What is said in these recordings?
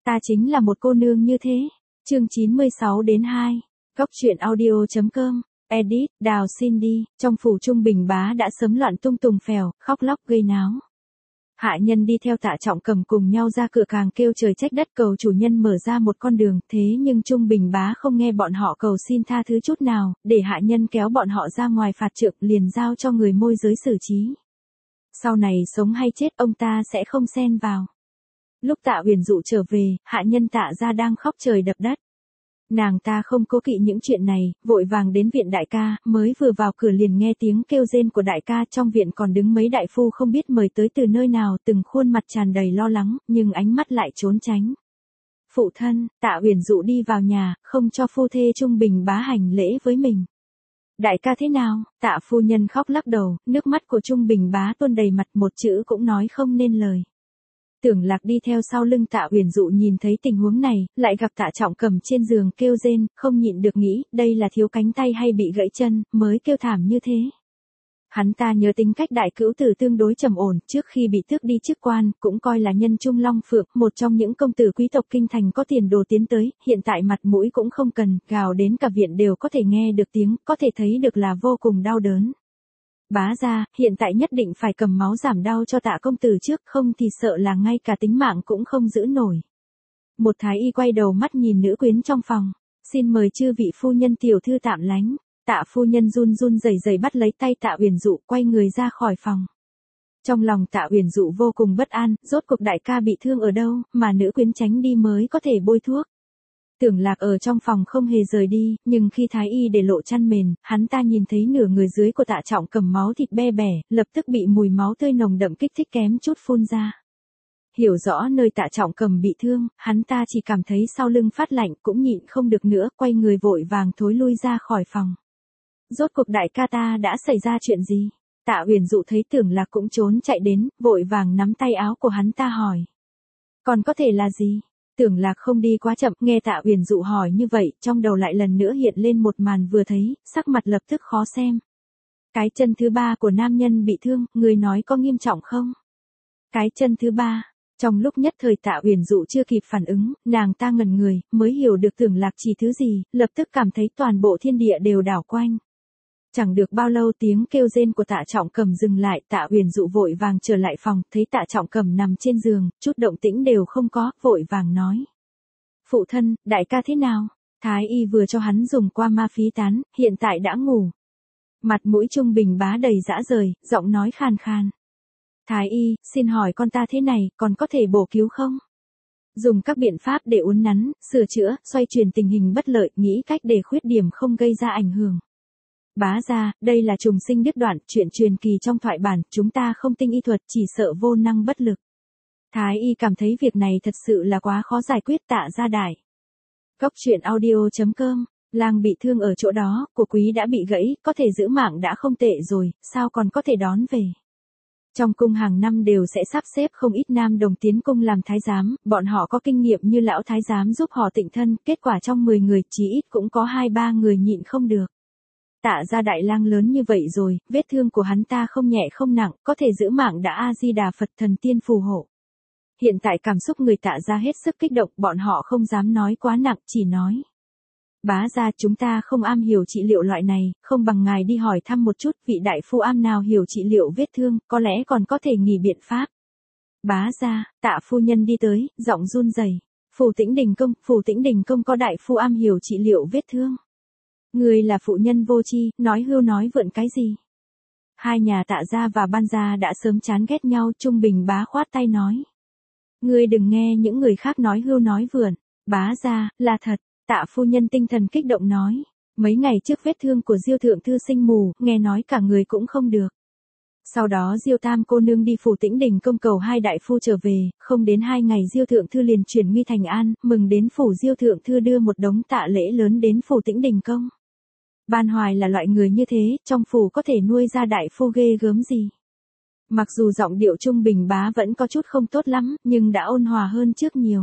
Ta chính là một cô nương như thế. Chương 96-2. Góc truyện audio.com. Edit, Đào Cindy, trong phủ Trung Bình Bá đã sớm loạn tung tùng phèo, khóc lóc gây náo. Hạ nhân đi theo Tạ Trọng Cầm cùng nhau ra cửa càng kêu trời trách đất cầu chủ nhân mở ra một con đường, thế nhưng Trung Bình Bá không nghe bọn họ cầu xin tha thứ chút nào, để hạ nhân kéo bọn họ ra ngoài phạt trượng liền giao cho người môi giới xử trí. Sau này sống hay chết ông ta sẽ không xen vào. Lúc Tạ Huyền Dụ trở về, hạ nhân Tạ gia đang khóc trời đập đất. Nàng ta không cố kỵ những chuyện này, vội vàng đến viện đại ca, mới vừa vào cửa liền nghe tiếng kêu rên của đại ca, trong viện còn đứng mấy đại phu không biết mời tới từ nơi nào, từng khuôn mặt tràn đầy lo lắng, nhưng ánh mắt lại trốn tránh. Phụ thân, Tạ Huyền Dụ đi vào nhà, không cho phu thê Trung Bình Bá hành lễ với mình. Đại ca thế nào? Tạ phu nhân khóc lắc đầu, nước mắt của Trung Bình Bá tuôn đầy mặt, một chữ cũng nói không nên lời. Tưởng Lạc đi theo sau lưng Tạ Huyền Dụ nhìn thấy tình huống này, lại gặp Tạ Trọng Cầm trên giường kêu rên, không nhịn được nghĩ, đây là thiếu cánh tay hay bị gãy chân, mới kêu thảm như thế. Hắn ta nhớ tính cách đại cữu tử tương đối trầm ổn, trước khi bị tước đi chức quan, cũng coi là nhân trung long phượng, một trong những công tử quý tộc kinh thành có tiền đồ tiến tới, hiện tại mặt mũi cũng không cần, gào đến cả viện đều có thể nghe được tiếng, có thể thấy được là vô cùng đau đớn. Bá gia, hiện tại nhất định phải cầm máu giảm đau cho Tạ công tử trước, không thì sợ là ngay cả tính mạng cũng không giữ nổi. Một thái y quay đầu mắt nhìn nữ quyến trong phòng, xin mời chư vị phu nhân tiểu thư tạm lánh. Tạ phu nhân run run rẩy rẩy bắt lấy tay Tạ Huyền Dụ, quay người ra khỏi phòng. Trong lòng Tạ Huyền Dụ vô cùng bất an, rốt cuộc đại ca bị thương ở đâu, mà nữ quyến tránh đi mới có thể bôi thuốc. Tưởng Lạc ở trong phòng không hề rời đi, nhưng khi thái y để lộ chăn mền, hắn ta nhìn thấy nửa người dưới của Tạ Trọng Cầm máu thịt be bẻ, lập tức bị mùi máu tươi nồng đậm kích thích kém chút phun ra. Hiểu rõ nơi Tạ Trọng Cầm bị thương, hắn ta chỉ cảm thấy sau lưng phát lạnh, cũng nhịn không được nữa, quay người vội vàng thối lui ra khỏi phòng. Rốt cuộc đại ca ta đã xảy ra chuyện gì? Tạ Huyền Dụ thấy Tưởng Lạc cũng trốn chạy đến, vội vàng nắm tay áo của hắn ta hỏi. Còn có thể là gì? Tưởng Lạc không đi quá chậm, nghe Tạ Huyền Dụ hỏi như vậy, trong đầu lại lần nữa hiện lên một màn vừa thấy, sắc mặt lập tức khó xem. Cái chân thứ ba của nam nhân bị thương, người nói có nghiêm trọng không? Cái chân thứ ba. Trong lúc nhất thời Tạ Huyền Dụ chưa kịp phản ứng, nàng ta ngẩn người, mới hiểu được Tưởng Lạc chỉ thứ gì, lập tức cảm thấy toàn bộ thiên địa đều đảo quanh. Chẳng được bao lâu tiếng kêu rên của Tạ Trọng Cầm dừng lại, Tạ Huyền Dụ vội vàng trở lại phòng, thấy Tạ Trọng Cầm nằm trên giường, chút động tĩnh đều không có, vội vàng nói. Phụ thân, đại ca thế nào? Thái y vừa cho hắn dùng qua ma phí tán, hiện tại đã ngủ. Mặt mũi Trung Bình Bá đầy dã rời, giọng nói khàn khàn. Thái y, xin hỏi con ta thế này, còn có thể bổ cứu không? Dùng các biện pháp để uốn nắn, sửa chữa, xoay chuyển tình hình bất lợi, nghĩ cách để khuyết điểm không gây ra ảnh hưởng. Bá gia, đây là trùng sinh đứt đoạn, chuyện truyền kỳ trong thoại bản, chúng ta không tinh y thuật, chỉ sợ vô năng bất lực. Thái y cảm thấy việc này thật sự là quá khó giải quyết. Tạ gia đại. Góc truyện audio.com. Lang bị thương ở chỗ đó, của quý đã bị gãy, có thể giữ mạng đã không tệ rồi, sao còn có thể đón về. Trong cung hàng năm đều sẽ sắp xếp không ít nam đồng tiến cung làm thái giám, bọn họ có kinh nghiệm như lão thái giám giúp họ tịnh thân, kết quả trong 10 người chí ít cũng có 2-3 người nhịn không được. Tạ gia đại lang lớn như vậy rồi, vết thương của hắn ta không nhẹ không nặng, có thể giữ mạng đã A-di-đà Phật thần tiên phù hộ. Hiện tại cảm xúc người Tạ gia hết sức kích động, bọn họ không dám nói quá nặng, chỉ nói. Bá gia, chúng ta không am hiểu trị liệu loại này, không bằng ngài đi hỏi thăm một chút, vị đại phu am nào hiểu trị liệu vết thương, có lẽ còn có thể nghĩ biện pháp. Bá gia, Tạ phu nhân đi tới, giọng run rẩy. Phủ Tĩnh Đình công có đại phu am hiểu trị liệu vết thương. Người là phụ nhân vô tri, nói hưu nói vượn cái gì? Hai nhà Tạ gia và Ban gia đã sớm chán ghét nhau, Trung Bình Bá khoát tay nói. Ngươi đừng nghe những người khác nói hưu nói vượn, Bá gia, là thật. Tạ phu nhân tinh thần kích động nói. Mấy ngày trước vết thương của Diêu thượng thư sinh mù, nghe nói cả người cũng không được. Sau đó Diêu tam cô nương đi Phủ Tĩnh Đình công cầu hai đại phu trở về, không đến 2 ngày Diêu thượng thư liền chuyển nguy thành an, mừng đến phủ Diêu thượng thư đưa một đống tạ lễ lớn đến Phủ Tĩnh Đình công. Ban Hoài là loại người như thế, trong phủ có thể nuôi ra đại phu ghê gớm gì. Mặc dù giọng điệu Trung Bình Bá vẫn có chút không tốt lắm, nhưng đã ôn hòa hơn trước nhiều.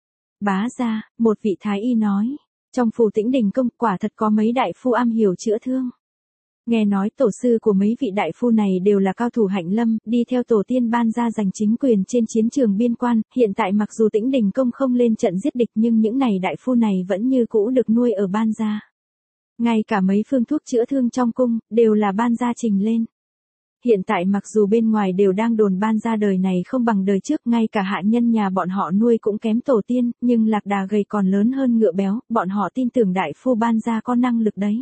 Bá gia, một vị thái y nói, trong Phủ Tĩnh Đình công quả thật có mấy đại phu am hiểu chữa thương. Nghe nói tổ sư của mấy vị đại phu này đều là cao thủ hạnh lâm, đi theo tổ tiên ban ra giành chính quyền trên chiến trường biên quan, hiện tại mặc dù Tĩnh Đình Công không lên trận giết địch nhưng những này đại phu này vẫn như cũ được nuôi ở ban gia. Ngay cả mấy phương thuốc chữa thương trong cung, đều là ban gia trình lên. Hiện tại mặc dù bên ngoài đều đang đồn ban gia đời này không bằng đời trước, ngay cả hạ nhân nhà bọn họ nuôi cũng kém tổ tiên, nhưng lạc đà gầy còn lớn hơn ngựa béo, bọn họ tin tưởng đại phu ban gia có năng lực đấy.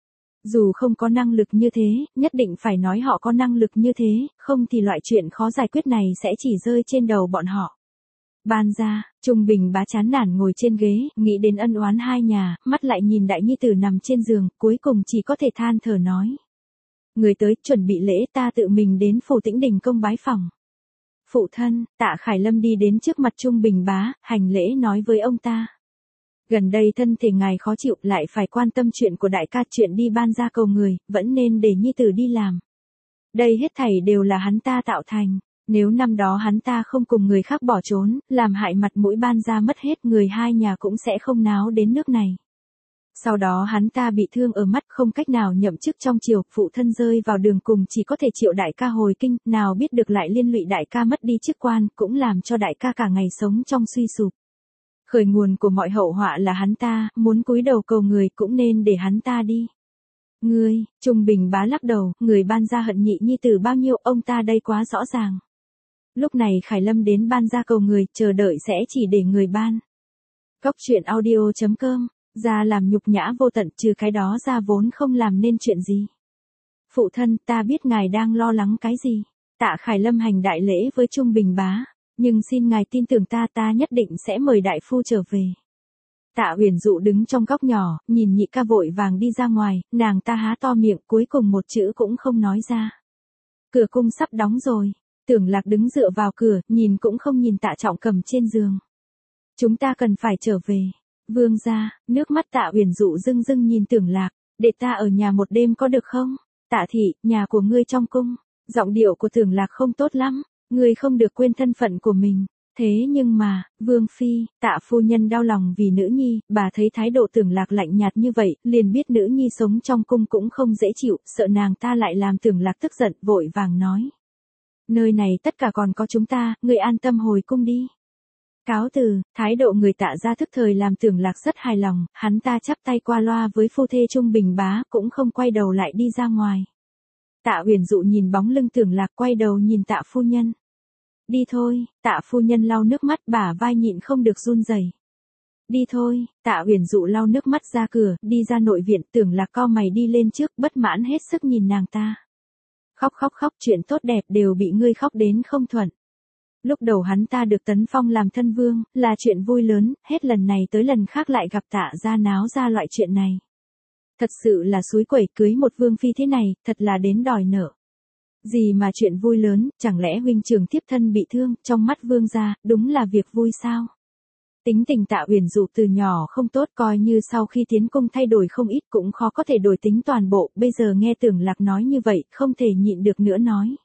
Dù không có năng lực như thế, nhất định phải nói họ có năng lực như thế, không thì loại chuyện khó giải quyết này sẽ chỉ rơi trên đầu bọn họ. Ban gia, Trung Bình Bá chán nản ngồi trên ghế, nghĩ đến ân oán hai nhà, mắt lại nhìn đại nhi tử nằm trên giường, cuối cùng chỉ có thể than thở nói. Người tới, chuẩn bị lễ, ta tự mình đến phủ Tĩnh Đình Công bái phỏng. Phụ thân, Tạ Khải Lâm đi đến trước mặt Trung Bình Bá, hành lễ nói với ông ta. Gần đây thân thể ngài khó chịu, lại phải quan tâm chuyện của đại ca, chuyện đi ban gia cầu người, vẫn nên để nhi tử đi làm. Đây hết thảy đều là hắn ta tạo thành. Nếu năm đó hắn ta không cùng người khác bỏ trốn, làm hại mặt mũi ban gia mất hết, người hai nhà cũng sẽ không náo đến nước này. Sau đó hắn ta bị thương ở mắt, không cách nào nhậm chức trong triều, phụ thân rơi vào đường cùng, chỉ có thể triệu đại ca hồi kinh, nào biết được lại liên lụy đại ca mất đi chức quan, cũng làm cho đại ca cả ngày sống trong suy sụp. Khởi nguồn của mọi hậu họa là hắn ta, muốn cúi đầu cầu người cũng nên để hắn ta đi. Ngươi, Trung Bình Bá lắc đầu, người ban gia hận nhị nhi tử bao nhiêu, ông ta đây quá rõ ràng. Lúc này Khải Lâm đến ban gia cầu người, chờ đợi sẽ chỉ để người ban. Góc truyện audio.com, ra làm nhục nhã vô tận, trừ cái đó ra vốn không làm nên chuyện gì. Phụ thân, ta biết ngài đang lo lắng cái gì. Tạ Khải Lâm hành đại lễ với Trung Bình Bá, nhưng xin ngài tin tưởng ta, ta nhất định sẽ mời đại phu trở về. Tạ Uyển Dụ đứng trong góc nhỏ, nhìn nhị ca vội vàng đi ra ngoài, nàng ta há to miệng, cuối cùng một chữ cũng không nói ra. Cửa cung sắp đóng rồi. Tưởng Lạc đứng dựa vào cửa, nhìn cũng không nhìn Tạ Trọng Cầm trên giường. Chúng ta cần phải trở về. Vương gia, nước mắt Tạ Uyển Dụ rưng rưng nhìn Tưởng Lạc, để ta ở nhà một đêm có được không? Tạ thị, nhà của ngươi trong cung. Giọng điệu của Tưởng Lạc không tốt lắm, ngươi không được quên thân phận của mình. Thế nhưng mà, Vương phi, Tạ phu nhân đau lòng vì nữ nhi, bà thấy thái độ Tưởng Lạc lạnh nhạt như vậy, liền biết nữ nhi sống trong cung cũng không dễ chịu, sợ nàng ta lại làm Tưởng Lạc tức giận, vội vàng nói. Nơi này tất cả còn có chúng ta, ngươi an tâm hồi cung đi. Cáo từ, thái độ người Tạ gia thức thời làm Tưởng Lạc rất hài lòng, hắn ta chắp tay qua loa với phu thê Trung Bình Bá, cũng không quay đầu lại đi ra ngoài. Tạ Uyển Dụ nhìn bóng lưng Tưởng Lạc, quay đầu nhìn Tạ phu nhân. Đi thôi, Tạ phu nhân lau nước mắt, bả vai nhịn không được run rẩy. Đi thôi, Tạ Uyển Dụ lau nước mắt ra cửa, đi ra nội viện, Tưởng Lạc cau mày đi lên trước, bất mãn hết sức nhìn nàng ta. Khóc khóc khóc, chuyện tốt đẹp đều bị ngươi khóc đến không thuận. Lúc đầu hắn ta được tấn phong làm thân vương, là chuyện vui lớn, hết lần này tới lần khác lại gặp Tạ gia náo ra loại chuyện này. Thật sự là xúi quẩy, cưới một vương phi thế này, thật là đến đòi nợ. Gì mà chuyện vui lớn, chẳng lẽ huynh trưởng thiếp thân bị thương, trong mắt vương gia, đúng là việc vui sao? Tính tình Tạ Uyển Dụ từ nhỏ không tốt, coi như sau khi tiến cung thay đổi không ít cũng khó có thể đổi tính toàn bộ, bây giờ nghe Tưởng Lạc nói như vậy, không thể nhịn được nữa nói.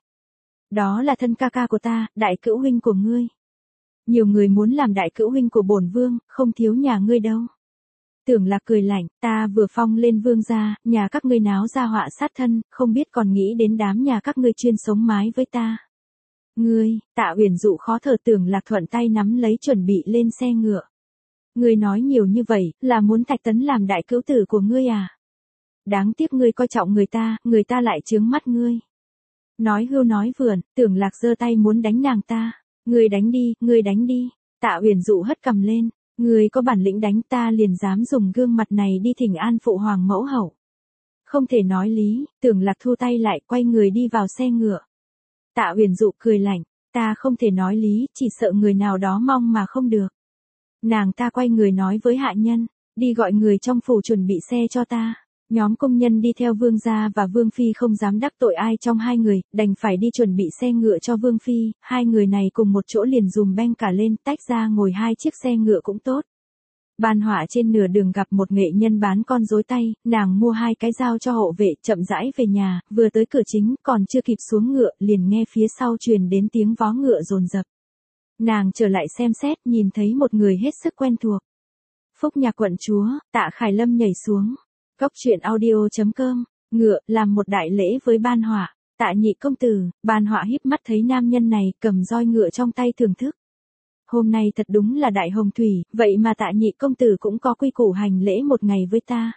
Đó là thân ca ca của ta, đại cữu huynh của ngươi. Nhiều người muốn làm đại cữu huynh của bổn vương, không thiếu nhà ngươi đâu. Tưởng Lạc cười lạnh, ta vừa phong lên vương gia, nhà các ngươi náo ra họa sát thân, không biết còn nghĩ đến đám nhà các ngươi chuyên sống mái với ta. Ngươi, Tạ Uyển Dụ khó thở, Tưởng Lạc thuận tay nắm lấy chuẩn bị lên xe ngựa. Ngươi nói nhiều như vậy, là muốn Thạch Tấn làm đại cữu tử của ngươi à? Đáng tiếc ngươi coi trọng người ta lại chướng mắt ngươi. Nói hưu nói vượn, Tưởng Lạc giơ tay muốn đánh nàng ta. Ngươi đánh đi. Tạ Uyển Dụ hất cằm lên. Ngươi có bản lĩnh đánh, ta liền dám dùng gương mặt này đi thỉnh an phụ hoàng mẫu hậu. Không thể nói lý, Tưởng Lạc thu tay lại, quay người đi vào xe ngựa. Tạ Uyển Dụ cười lạnh, ta không thể nói lý, chỉ sợ người nào đó mong mà không được. Nàng ta quay người nói với hạ nhân, đi gọi người trong phủ chuẩn bị xe cho ta. Nhóm công nhân đi theo vương gia và vương phi không dám đắc tội ai trong hai người, đành phải đi chuẩn bị xe ngựa cho vương phi, hai người này cùng một chỗ liền dùm beng cả lên, tách ra ngồi hai chiếc xe ngựa cũng tốt. Ban Họa trên nửa đường gặp một nghệ nhân bán con rối tay, nàng mua hai cái dao cho hộ vệ, chậm rãi về nhà, vừa tới cửa chính, còn chưa kịp xuống ngựa, liền nghe phía sau truyền đến tiếng vó ngựa dồn dập. Nàng trở lại xem xét, nhìn thấy một người hết sức quen thuộc. Phúc Nhạc quận chúa, Tạ Khải Lâm nhảy xuống. Góc truyện audio.com ngựa, làm một đại lễ với Ban Họa. Tạ Nhị công tử, Ban Họa híp mắt thấy nam nhân này cầm roi ngựa trong tay thưởng thức. Hôm nay thật đúng là đại hồng thủy, vậy mà Tạ Nhị công tử cũng có quy củ hành lễ một ngày với ta.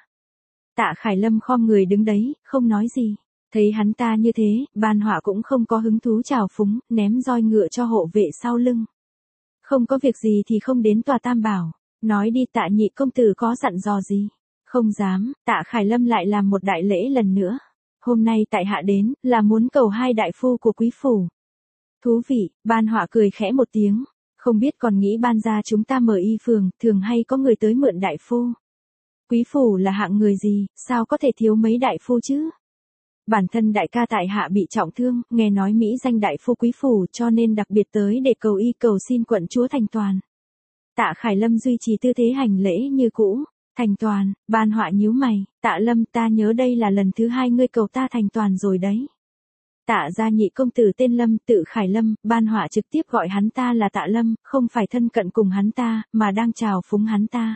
Tạ Khải Lâm khom người đứng đấy, không nói gì. Thấy hắn ta như thế, Ban Họa cũng không có hứng thú trào phúng, ném roi ngựa cho hộ vệ sau lưng. Không có việc gì thì không đến tòa Tam Bảo. Nói đi, Tạ Nhị công tử có dặn dò gì? Không dám. Tạ Khải Lâm lại làm một đại lễ lần nữa. Hôm nay tại hạ đến, là muốn cầu hai đại phu của quý phủ. Thú vị. Ban Họa cười khẽ một tiếng. Không biết còn nghĩ Ban gia chúng ta mở y phường, thường hay có người tới mượn đại phu. Quý phủ là hạng người gì, sao có thể thiếu mấy đại phu chứ? Bản thân đại ca tại hạ bị trọng thương, nghe nói mỹ danh đại phu quý phủ cho nên đặc biệt tới để cầu y cầu xin quận chúa thành toàn. Tạ Khải Lâm duy trì tư thế hành lễ như cũ. Thành toàn. Ban Họa nhíu mày. Tạ Lâm, ta nhớ đây là lần thứ 2 ngươi cầu ta thành toàn rồi đấy. Tạ gia nhị công tử tên Lâm, tự Khải Lâm, Ban Họa trực tiếp gọi hắn ta là Tạ Lâm, không phải thân cận cùng hắn ta, mà đang chào phúng hắn ta.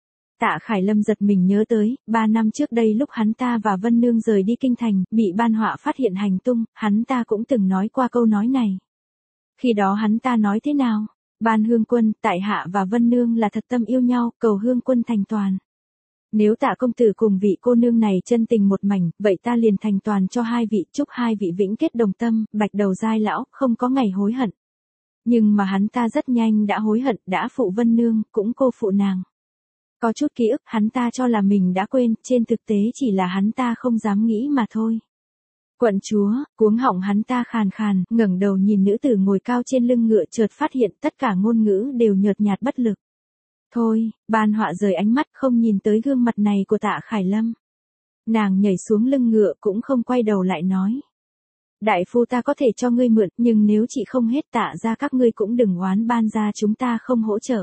Tạ Khải Lâm giật mình nhớ tới, 3 năm trước đây lúc hắn ta và Vân Nương rời đi kinh thành, bị Ban Họa phát hiện hành tung, hắn ta cũng từng nói qua câu nói này. Khi đó hắn ta nói thế nào? Ban Hương Quân, tại hạ và Vân Nương là thật tâm yêu nhau, cầu Hương Quân thành toàn. Nếu Tạ công tử cùng vị cô nương này chân tình một mảnh, vậy ta liền thành toàn cho hai vị, chúc hai vị vĩnh kết đồng tâm, bạch đầu giai lão, không có ngày hối hận. Nhưng mà hắn ta rất nhanh đã hối hận, đã phụ Vân Nương, cũng cô phụ nàng. Có chút ký ức hắn ta cho là mình đã quên, trên thực tế chỉ là hắn ta không dám nghĩ mà thôi. Quận chúa, cuống họng hắn ta khàn khàn, ngẩng đầu nhìn nữ tử ngồi cao trên lưng ngựa, chợt phát hiện tất cả ngôn ngữ đều nhợt nhạt bất lực. Thôi, Ban Họa rời ánh mắt không nhìn tới gương mặt này của Tạ Khải Lâm. Nàng nhảy xuống lưng ngựa cũng không quay đầu lại nói. Đại phu ta có thể cho ngươi mượn, nhưng nếu chị không hết Tạ ra các ngươi cũng đừng oán Ban ra chúng ta không hỗ trợ.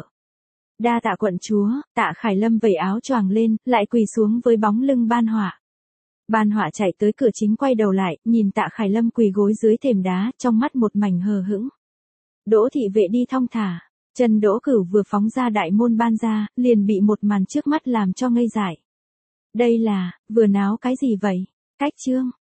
Đa tạ quận chúa. Tạ Khải Lâm vẩy áo choàng lên, lại quỳ xuống với bóng lưng Ban Họa. Ban Họa chạy tới cửa chính quay đầu lại, nhìn Tạ Khải Lâm quỳ gối dưới thềm đá, trong mắt một mảnh hờ hững. Đỗ thị vệ đi thong thả. Trần Đỗ Cửu vừa phóng ra đại môn Ban gia, liền bị một màn trước mắt làm cho ngây dại. Đây là, vừa náo cái gì vậy? Cách chương.